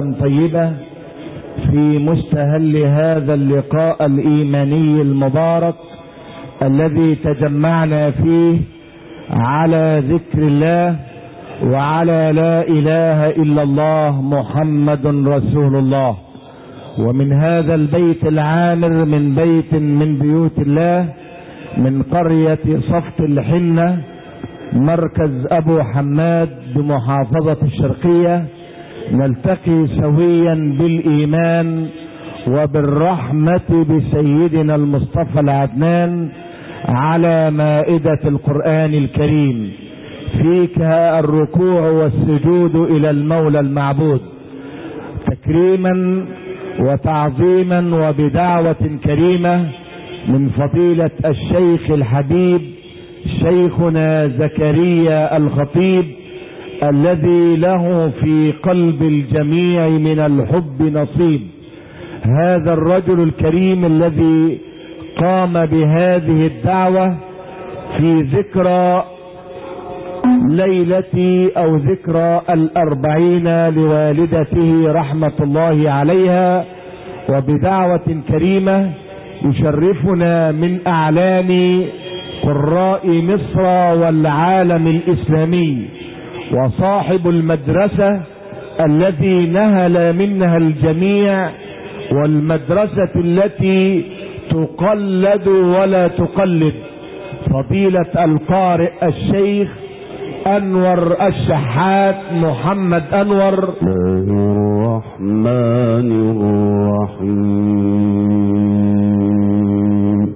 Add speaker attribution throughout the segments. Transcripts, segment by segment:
Speaker 1: طيبة في مستهل هذا اللقاء الإيماني المبارك الذي تجمعنا فيه على ذكر الله وعلى لا إله إلا الله محمد رسول الله. ومن هذا البيت العامر من بيت من بيوت الله من قرية صفت الحنة مركز أبو حماد بمحافظة الشرقية نلتقي سويا بالإيمان وبالرحمة بسيدنا المصطفى العدنان على مائدة القرآن الكريم، فيك الركوع والسجود إلى المولى المعبود تكريما وتعظيما وبدعوة كريمة من فضيلة الشيخ الحبيب شيخنا زكريا الخطيب الذي له في قلب الجميع من الحب نصيب. هذا الرجل الكريم الذي قام بهذه الدعوة في ذكرى ليلة أو ذكرى 40 لوالدته رحمة الله عليها، وبدعوة كريمة يشرفنا من أعلام قراء مصر والعالم الإسلامي، وصاحب المدرسة الذي نهل منها الجميع، والمدرسة التي تقلد ولا تقلد، فضيلة القارئ الشيخ أنور الشحات محمد أنور.
Speaker 2: الرحمن الرحيم.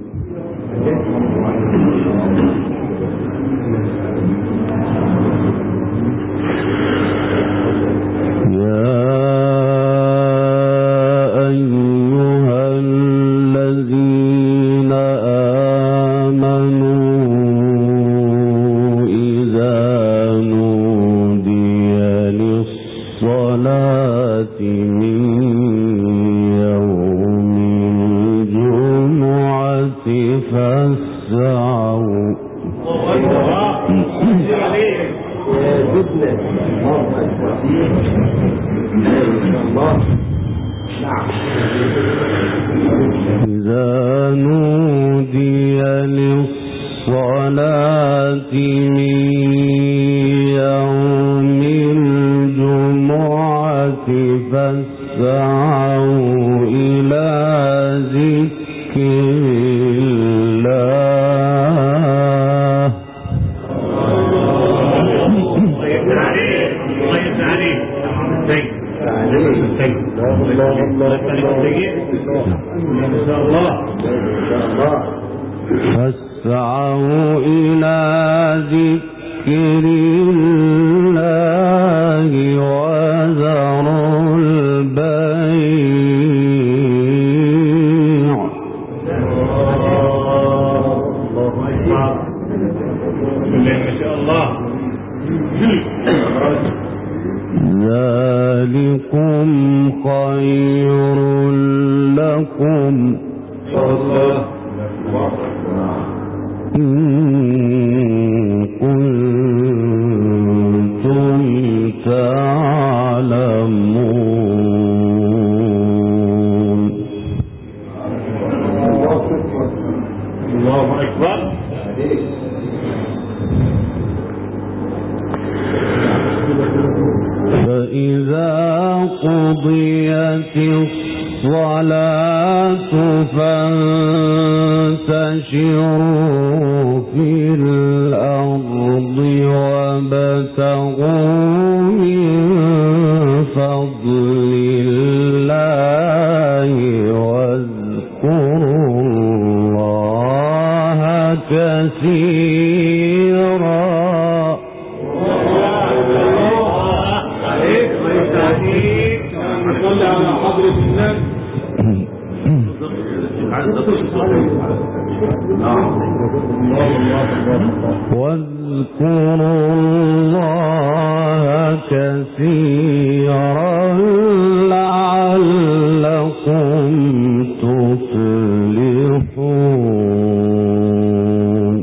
Speaker 2: إذا نودي للصلاة من يوم الجمعة فاسعوا إلى ذكر الله. فاسعوا إلى ذكر الله وذروا البيع. ما شاء الله. ذلكم خير لكم إن كنتم تعلمون. الله أكبر. فإذا قضيت الصلاة فانتشروا في الأرض وابتغوا من فضل الله واذكروا الله كثيرا. واذكروا الله كثيرا لعلكم تفلحون.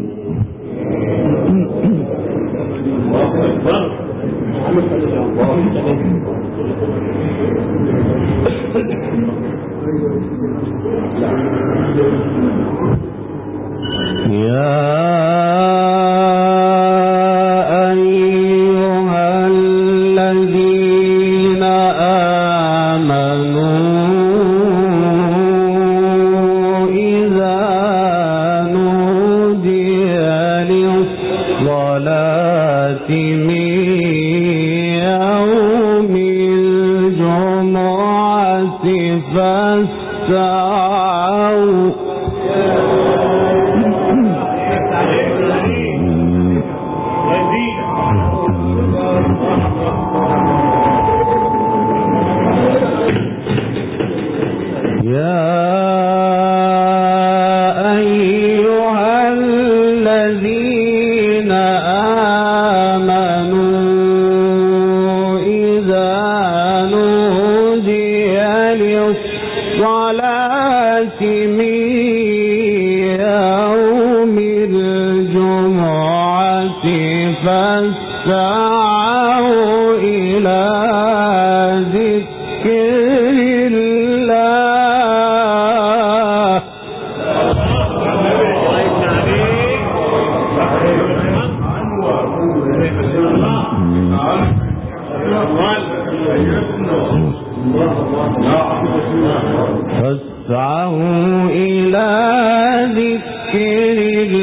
Speaker 2: فاسعوا إلى ذكر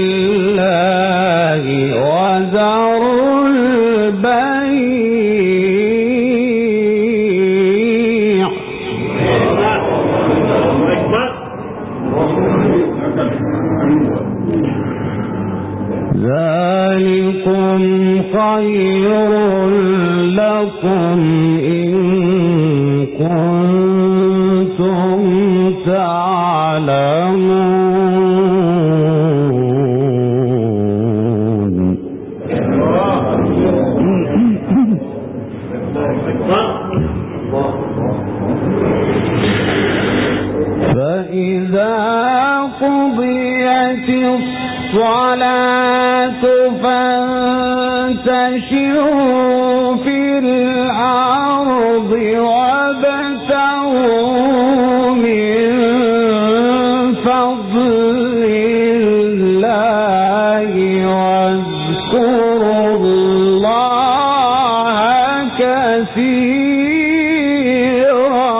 Speaker 2: الله وذروا البيع ذلكم خير لكم إن كنتم تعلمون. فإذا قضيت الصلاة فانتشروا في الأرض وابتغوا من فضل الله واذكروا الله كثيرا.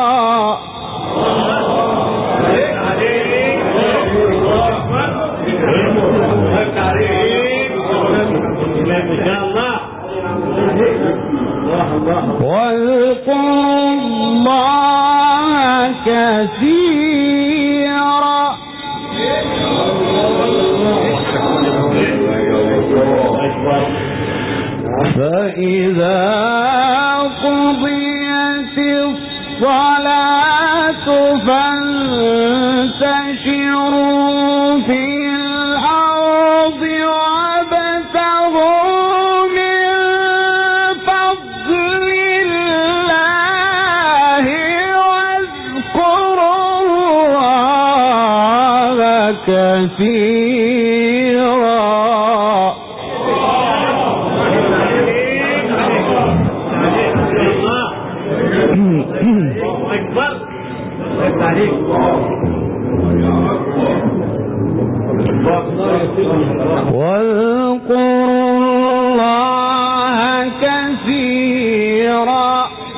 Speaker 2: واذكروا الله كثيرا. فإذا قضيت الصلاة فانتشروا في الأرض وابتغوا من فضل الله واذكروا الله كثيرا. واذكروا الله كثيرا.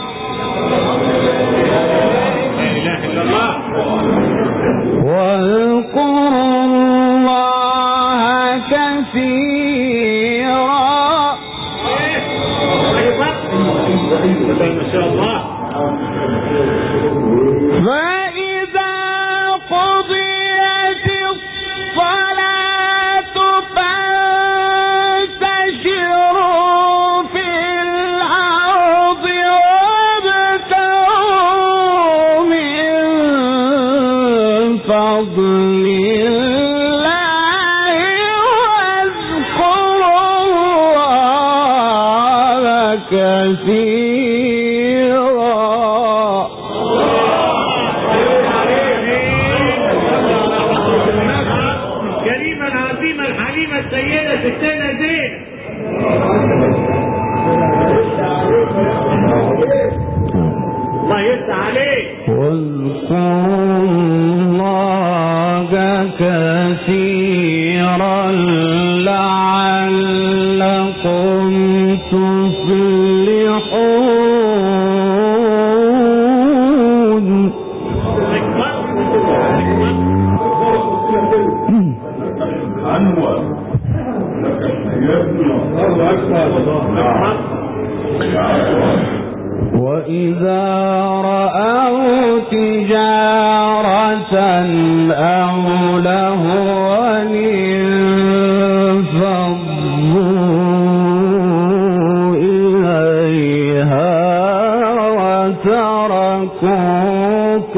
Speaker 2: واذكروا الله كثيرا. فإذا قضيت الصلاة فانتشروا في الأرض وابتغوا من فضل الله واذكروا الله كثيرا.
Speaker 3: كريما عظيما حليما سيدة ستنا زين. الله
Speaker 2: واذكروا الله كثيرا لعلكم تفلحون. وإذا رأوا تجارة أو لهوا انفضوا إليها وتركوك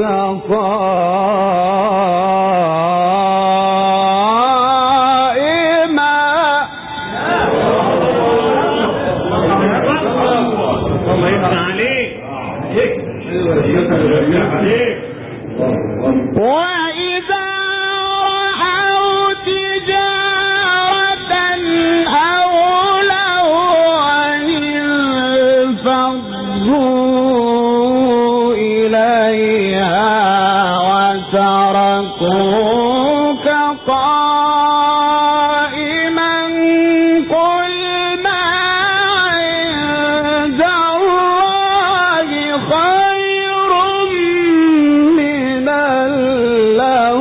Speaker 2: وإذا رأوا تجارة أو لهوا انفضوا إليها وتركوك قائما قل ما عند الله خير من اللهو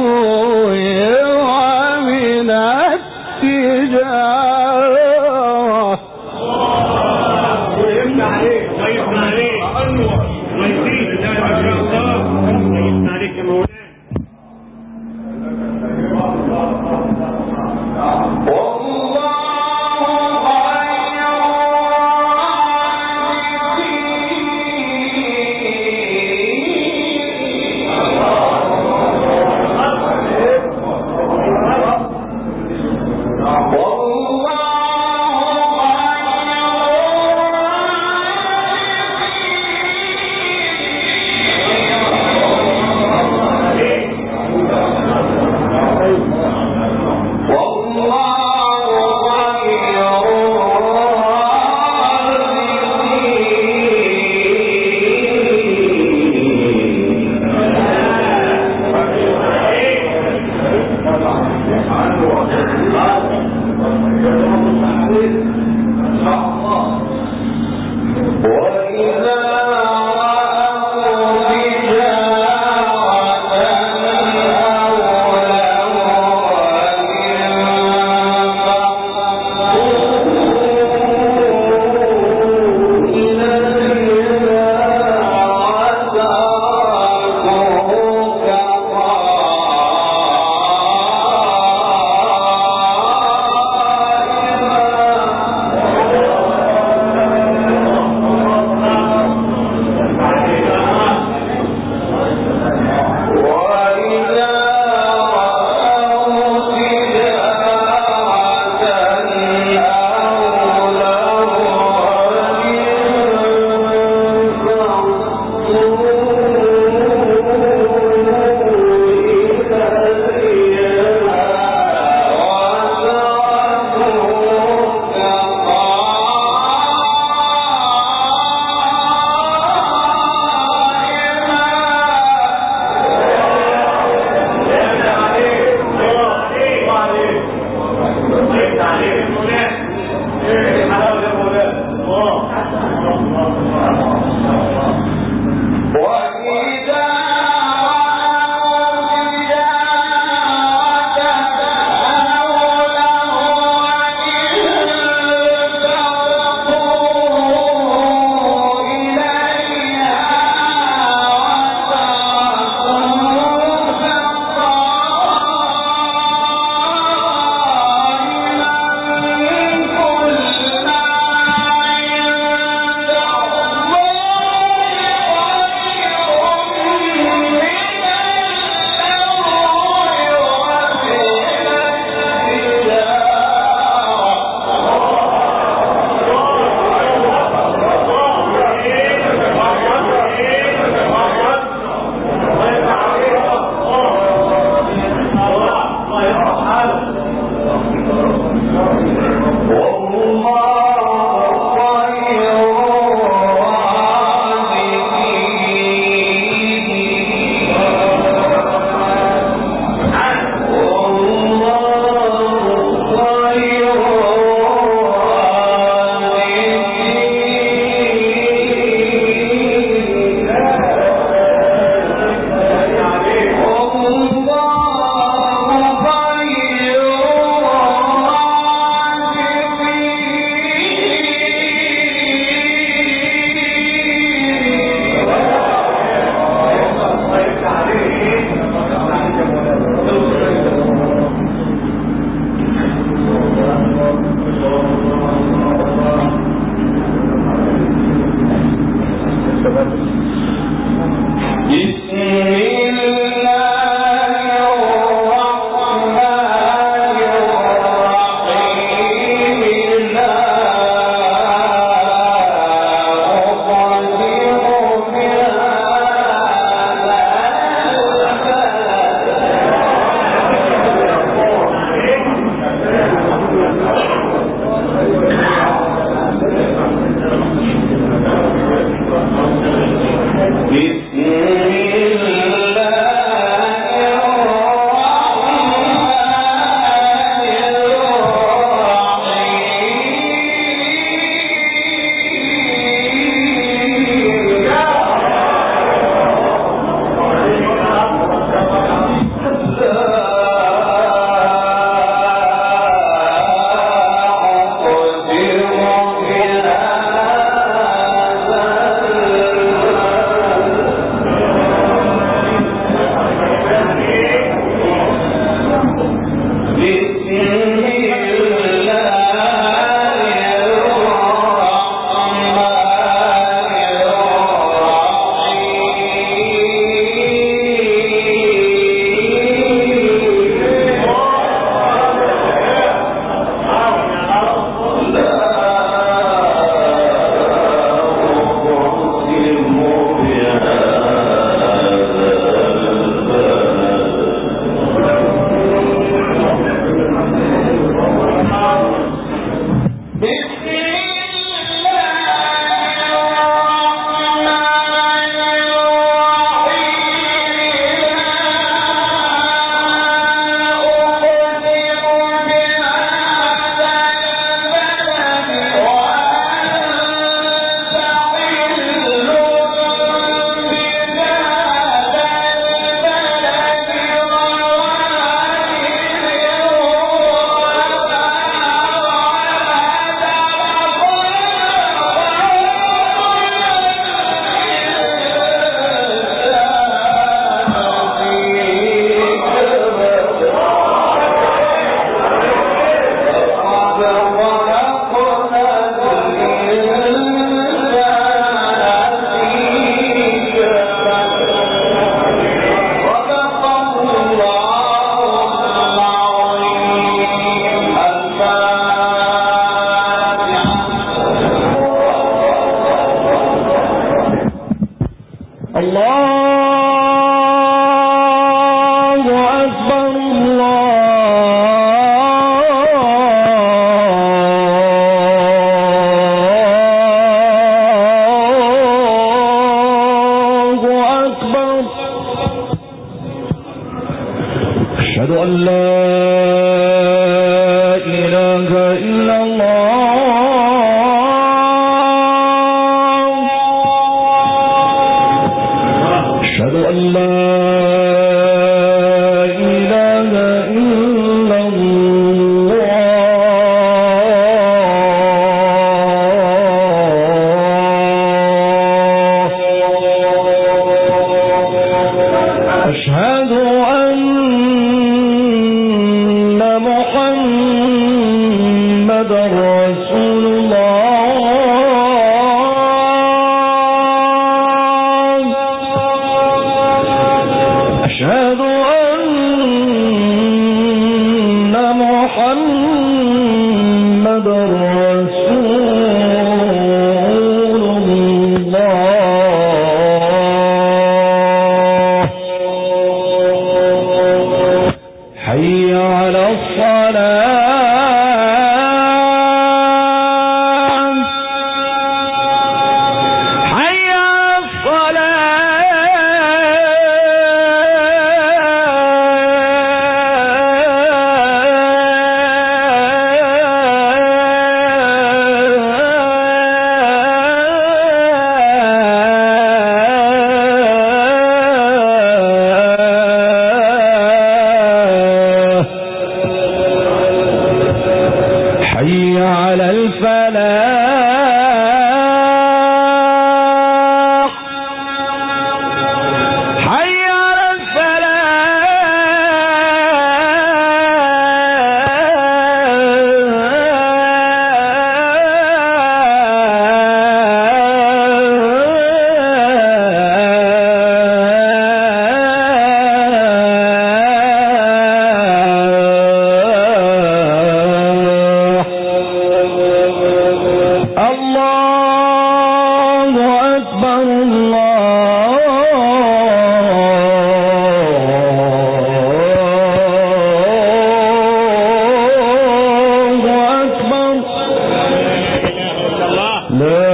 Speaker 1: لا